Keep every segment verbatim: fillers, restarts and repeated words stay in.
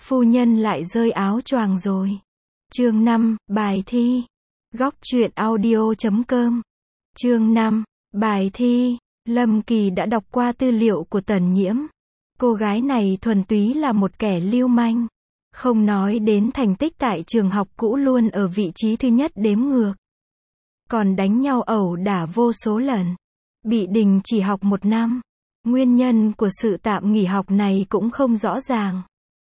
phu nhân lại rơi áo choàng rồi. Chương năm, bài thi. Góc truyện audio chấm com. Chương năm, bài thi. Lâm Kỳ đã đọc qua tư liệu của Tần Nhiễm. Cô gái này thuần túy là một kẻ lưu manh. Không nói đến thành tích tại trường học cũ luôn ở vị trí thứ nhất đếm ngược. Còn đánh nhau ẩu đả vô số lần. Bị đình chỉ học một năm. Nguyên nhân của sự tạm nghỉ học này cũng không rõ ràng.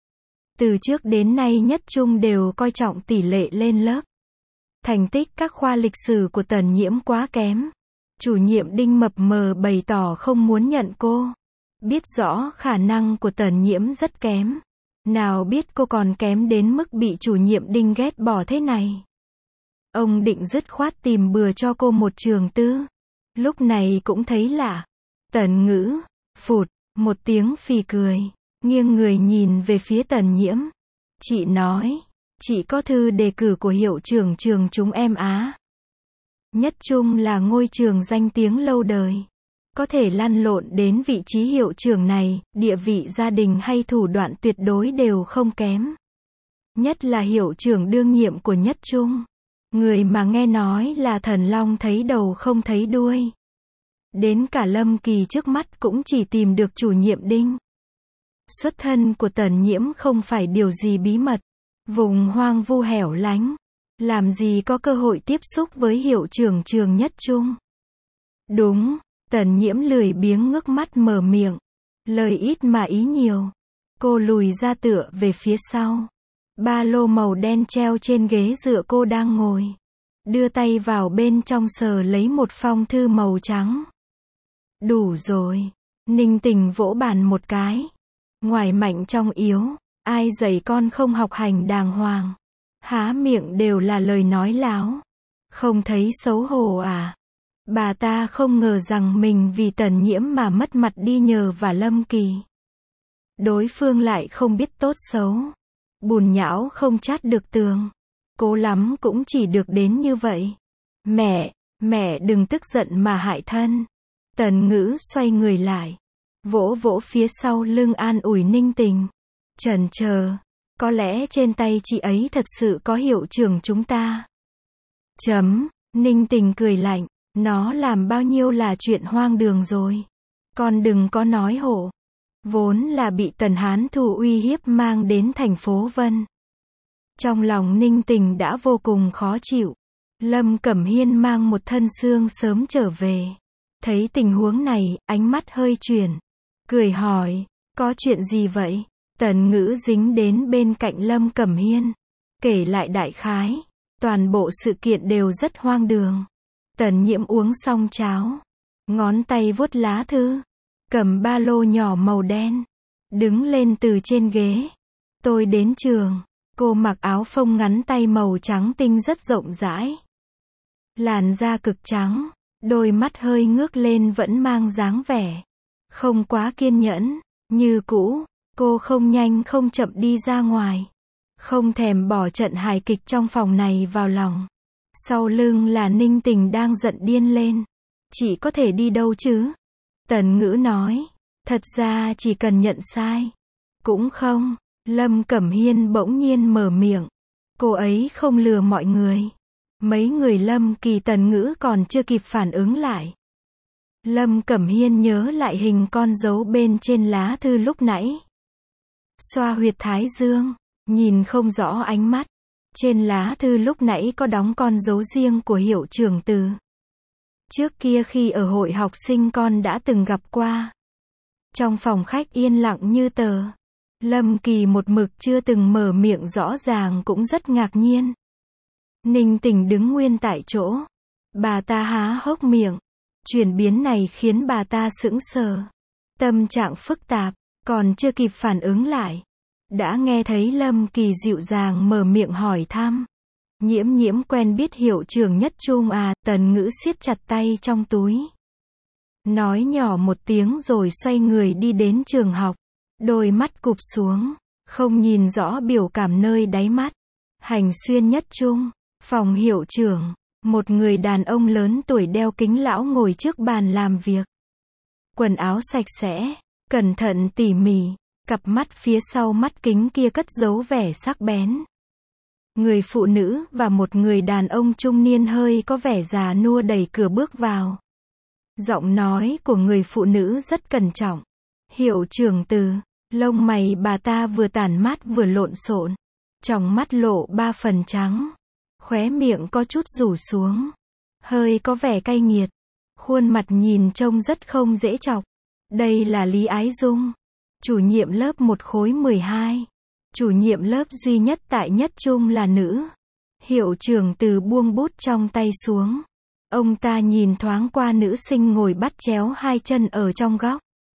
Từ trước đến nay Nhất Trung đều coi trọng tỷ lệ lên lớp. Thành tích các khoa lịch sử của Tần Nhiễm quá kém. Chủ nhiệm Đinh mập mờ bày tỏ không muốn nhận cô. Biết rõ khả năng của Tần Nhiễm rất kém. Nào biết cô còn kém đến mức bị chủ nhiệm Đinh ghét bỏ thế này. Ông định dứt khoát tìm bừa cho cô một trường tư. Lúc này cũng thấy lạ. Tần Ngữ, phụt, một tiếng phì cười, nghiêng người nhìn về phía Tần Nhiễm. Chị nói, chị có thư đề cử của hiệu trưởng trường chúng em á. Nhất Trung là ngôi trường danh tiếng lâu đời. Có thể lăn lộn đến vị trí hiệu trưởng này, địa vị gia đình hay thủ đoạn tuyệt đối đều không kém. Nhất là hiệu trưởng đương nhiệm của Nhất Trung. Người mà nghe nói là thần long thấy đầu không thấy đuôi. Đến cả Lâm Kỳ trước mắt cũng chỉ tìm được chủ nhiệm Đinh. Xuất thân của Tần Nhiễm không phải điều gì bí mật. Vùng hoang vu hẻo lánh. Làm gì có cơ hội tiếp xúc với hiệu trưởng trường Nhất Trung. Đúng, Tần Nhiễm lười biếng ngước mắt mở miệng. Lời ít mà ý nhiều. Cô lùi ra tựa về phía sau. Ba lô màu đen treo trên ghế dựa cô đang ngồi. Đưa tay vào bên trong sờ lấy một phong thư màu trắng. Đủ rồi. Ninh Tình vỗ bàn một cái. Ngoài mạnh trong yếu, ai dạy con không học hành đàng hoàng. Há miệng đều là lời nói láo. Không thấy xấu hổ à? Bà ta không ngờ rằng mình vì Tần Nhiễm mà mất mặt đi nhờ vả Lâm Kỳ. Đối phương lại không biết tốt xấu. Bùn nhão không chát được tường. Cố lắm cũng chỉ được đến như vậy. Mẹ, mẹ đừng tức giận mà hại thân. Tần Ngữ xoay người lại. Vỗ vỗ phía sau lưng an ủi Ninh Tình. Chần chờ. Có lẽ trên tay chị ấy thật sự có hiệu trưởng chúng ta. Chấm. Ninh Tình cười lạnh. Nó làm bao nhiêu là chuyện hoang đường rồi. Con đừng có nói hổ. Vốn là bị Tần Hán Thù uy hiếp mang đến thành phố Vân. Trong lòng Ninh Tình đã vô cùng khó chịu. Lâm Cẩm Hiên mang một thân xương sớm trở về. Thấy tình huống này, ánh mắt hơi chuyển. Cười hỏi, có chuyện gì vậy? Tần Ngữ dính đến bên cạnh Lâm Cẩm Hiên. Kể lại đại khái. Toàn bộ sự kiện đều rất hoang đường. Tần Nhiễm uống xong cháo. Ngón tay vuốt lá thư. Cầm ba lô nhỏ màu đen. Đứng lên từ trên ghế. Tôi đến trường. Cô mặc áo phông ngắn tay màu trắng tinh rất rộng rãi. Làn da cực trắng. Đôi mắt hơi ngước lên vẫn mang dáng vẻ. Không quá kiên nhẫn. Như cũ, cô không nhanh không chậm đi ra ngoài. Không thèm bỏ trận hài kịch trong phòng này vào lòng. Sau lưng là Ninh Tình đang giận điên lên. Chị có thể đi đâu chứ? Tần Ngữ nói. Thật ra chỉ cần nhận sai. Cũng không. Lâm Cẩm Hiên bỗng nhiên mở miệng. Cô ấy không lừa mọi người. Mấy người Lâm Kỳ Tần Ngữ còn chưa kịp phản ứng lại. Lâm Cẩm Hiên nhớ lại hình con dấu bên trên lá thư lúc nãy. Xoa huyệt thái dương. Nhìn không rõ ánh mắt. Trên lá thư lúc nãy có đóng con dấu riêng của hiệu trưởng Từ. Trước kia khi ở hội học sinh con đã từng gặp qua. Trong phòng khách yên lặng như tờ. Lâm Kỳ một mực chưa từng mở miệng rõ ràng cũng rất ngạc nhiên. Ninh Tình đứng nguyên tại chỗ. Bà ta há hốc miệng. Chuyển biến này khiến bà ta sững sờ. Tâm trạng phức tạp. Còn chưa kịp phản ứng lại. Đã nghe thấy Lâm Kỳ dịu dàng mở miệng hỏi thăm. Nhiễm Nhiễm quen biết hiệu trưởng Nhất Trung à? Tần Ngữ siết chặt tay trong túi. Nói nhỏ một tiếng rồi xoay người đi đến trường học. Đôi mắt cụp xuống. Không nhìn rõ biểu cảm nơi đáy mắt. Hành xuyên Nhất Trung. Phòng hiệu trưởng. Một người đàn ông lớn tuổi đeo kính lão ngồi trước bàn làm việc. Quần áo sạch sẽ. Cẩn thận tỉ mỉ. Cặp mắt phía sau mắt kính kia cất giấu vẻ sắc bén. Người phụ nữ và một người đàn ông trung niên hơi có vẻ già nua đẩy cửa bước vào. Giọng nói của người phụ nữ rất cẩn trọng. Hiệu trưởng Từ. Lông mày bà ta vừa tản mát vừa lộn xộn. Tròng mắt lộ ba phần trắng. Khóe miệng có chút rủ xuống. Hơi có vẻ cay nghiệt. Khuôn mặt nhìn trông rất không dễ chọc. Đây là Lý Ái Dung. Chủ nhiệm lớp một khối mười hai. Chủ nhiệm lớp duy nhất tại nhất trung là nữ. Hiệu trưởng Từ buông bút trong tay xuống. Ông ta nhìn thoáng qua nữ sinh ngồi bắt chéo hai chân ở trong góc.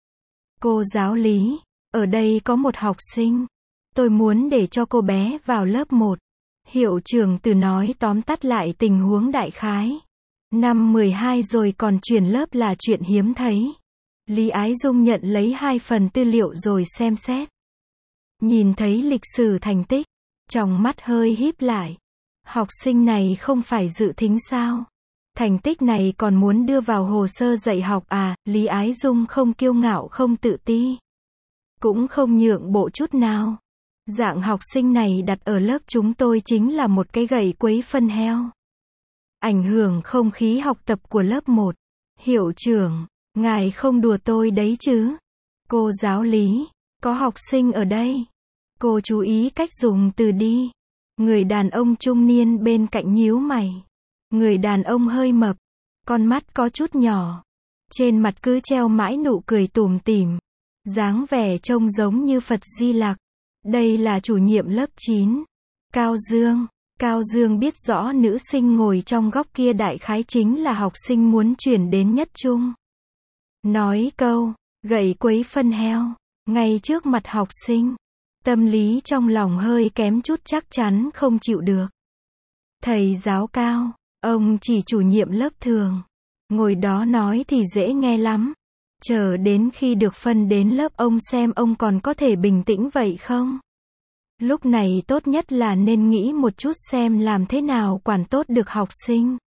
Cô giáo Lý, ở đây có một học sinh. Tôi muốn để cho cô bé vào lớp một. Hiệu trưởng Từ nói tóm tắt lại tình huống đại khái. Năm mười hai rồi còn chuyển lớp là chuyện hiếm thấy. Lý Ái Dung nhận lấy hai phần tư liệu rồi xem xét. Nhìn thấy lịch sử thành tích, tròng mắt hơi híp lại. Học sinh này không phải dự thính sao? Thành tích này còn muốn đưa vào hồ sơ dạy học à? Lý Ái Dung không kiêu ngạo không tự ti. Cũng không nhượng bộ chút nào. Dạng học sinh này đặt ở lớp chúng tôi chính là một cái gậy quấy phân heo. Ảnh hưởng không khí học tập của lớp một. Hiệu trưởng, ngài không đùa tôi đấy chứ? Cô giáo Lý, có học sinh ở đây. Cô chú ý cách dùng từ đi. Người đàn ông trung niên bên cạnh nhíu mày. Người đàn ông hơi mập. Con mắt có chút nhỏ. Trên mặt cứ treo mãi nụ cười tủm tỉm. Dáng vẻ trông giống như Phật Di Lặc. Đây là chủ nhiệm lớp chín. Cao Dương. Cao Dương biết rõ nữ sinh ngồi trong góc kia đại khái chính là học sinh muốn chuyển đến nhất trung. Nói câu, gậy quấy phân heo, ngay trước mặt học sinh. Tâm lý trong lòng hơi kém chút chắc chắn không chịu được. Thầy giáo Cao, ông chỉ chủ nhiệm lớp thường. Ngồi đó nói thì dễ nghe lắm. Chờ đến khi được phân đến lớp ông xem ông còn có thể bình tĩnh vậy không? Lúc này tốt nhất là nên nghĩ một chút xem làm thế nào quản tốt được học sinh.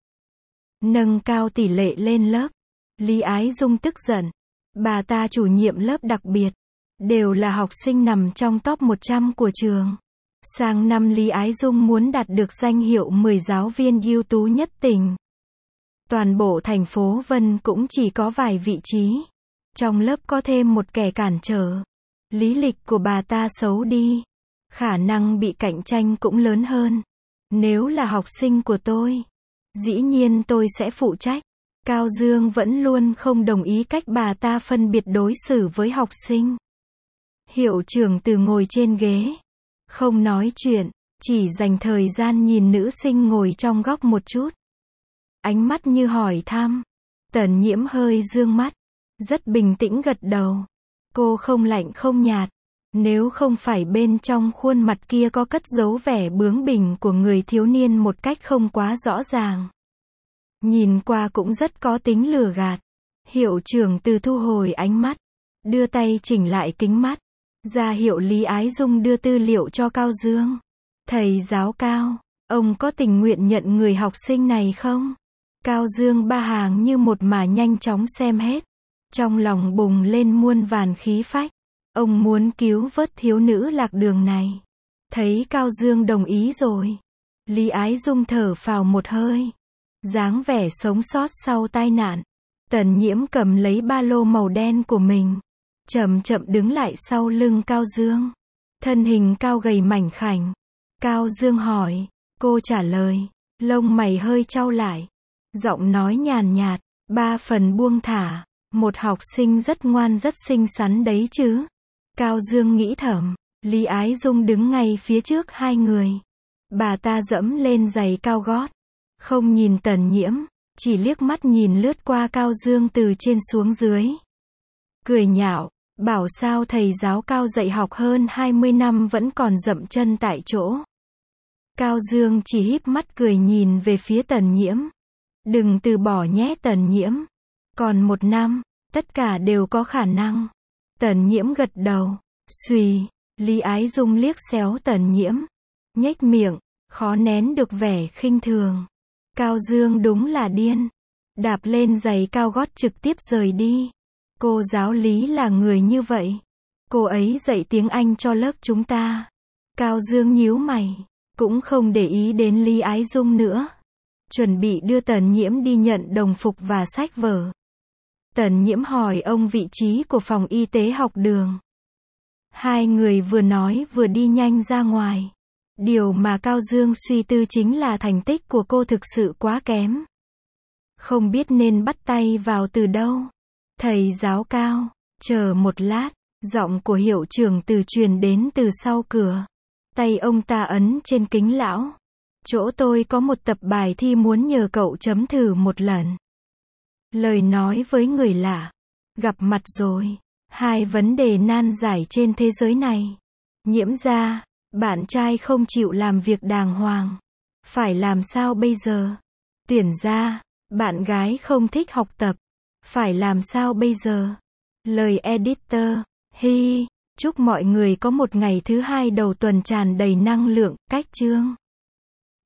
Nâng cao tỷ lệ lên lớp. Lý Ái Dung tức giận. Bà ta chủ nhiệm lớp đặc biệt. Đều là học sinh nằm trong top một trăm của trường. Sang năm Lý Ái Dung muốn đạt được danh hiệu mười giáo viên ưu tú nhất tỉnh. Toàn bộ thành phố Vân cũng chỉ có vài vị trí. Trong lớp có thêm một kẻ cản trở. Lý lịch của bà ta xấu đi. Khả năng bị cạnh tranh cũng lớn hơn. Nếu là học sinh của tôi, dĩ nhiên tôi sẽ phụ trách. Cao Dương vẫn luôn không đồng ý cách bà ta phân biệt đối xử với học sinh. Hiệu trưởng Từ ngồi trên ghế. Không nói chuyện, chỉ dành thời gian nhìn nữ sinh ngồi trong góc một chút. Ánh mắt như hỏi thăm. Tần Nhiễm hơi dương mắt. Rất bình tĩnh gật đầu. Cô không lạnh không nhạt. Nếu không phải bên trong khuôn mặt kia có cất giấu vẻ bướng bỉnh của người thiếu niên một cách không quá rõ ràng. Nhìn qua cũng rất có tính lừa gạt. Hiệu trưởng Từ thu hồi ánh mắt. Đưa tay chỉnh lại kính mắt. Ra hiệu Lý Ái Dung đưa tư liệu cho Cao Dương. Thầy giáo Cao, ông có tình nguyện nhận người học sinh này không? Cao Dương ba hàng như một mà nhanh chóng xem hết. Trong lòng bùng lên muôn vàn khí phách. Ông muốn cứu vớt thiếu nữ lạc đường này. Thấy Cao Dương đồng ý rồi. Lý Ái Dung thở phào một hơi. Dáng vẻ sống sót sau tai nạn. Tần Nhiễm cầm lấy ba lô màu đen của mình. Chậm chậm đứng lại sau lưng Cao Dương. Thân hình cao gầy mảnh khảnh. Cao Dương hỏi. Cô trả lời. Lông mày hơi chau lại. Giọng nói nhàn nhạt. Ba phần buông thả. Một học sinh rất ngoan rất xinh xắn đấy chứ. Cao Dương nghĩ thầm. Lý Ái Dung đứng ngay phía trước hai người. Bà ta dẫm lên giày cao gót. Không nhìn Tần Nhiễm. Chỉ liếc mắt nhìn lướt qua Cao Dương từ trên xuống dưới. Cười nhạo. Bảo sao thầy giáo Cao dạy học hơn hai mươi năm vẫn còn dậm chân tại chỗ. Cao Dương chỉ híp mắt cười nhìn về phía Tần Nhiễm. Đừng từ bỏ nhé Tần Nhiễm. Còn một năm, tất cả đều có khả năng. Tần Nhiễm gật đầu. Xùy, Lý Ái Dung liếc xéo Tần Nhiễm. Nhếch miệng, khó nén được vẻ khinh thường. Cao Dương đúng là điên. Đạp lên giày cao gót trực tiếp rời đi. Cô giáo Lý là người như vậy. Cô ấy dạy tiếng Anh cho lớp chúng ta. Cao Dương nhíu mày, cũng không để ý đến Lý Ái Dung nữa. Chuẩn bị đưa Tần Nhiễm đi nhận đồng phục và sách vở. Tần Nhiễm hỏi ông vị trí của phòng y tế học đường. Hai người vừa nói vừa đi nhanh ra ngoài. Điều mà Cao Dương suy tư chính là thành tích của cô thực sự quá kém. Không biết nên bắt tay vào từ đâu. Thầy giáo Cao, chờ một lát, giọng của hiệu trưởng Từ truyền đến từ sau cửa. Tay ông ta ấn trên kính lão. Chỗ tôi có một tập bài thi muốn nhờ cậu chấm thử một lần. Lời nói với người lạ. Gặp mặt rồi. Hai vấn đề nan giải trên thế giới này. Nhiễm ra, bạn trai không chịu làm việc đàng hoàng. Phải làm sao bây giờ? Tuyển ra, bạn gái không thích học tập. Phải làm sao bây giờ? Lời editor. Hi, chúc mọi người có một ngày thứ hai đầu tuần tràn đầy năng lượng. Cách chương.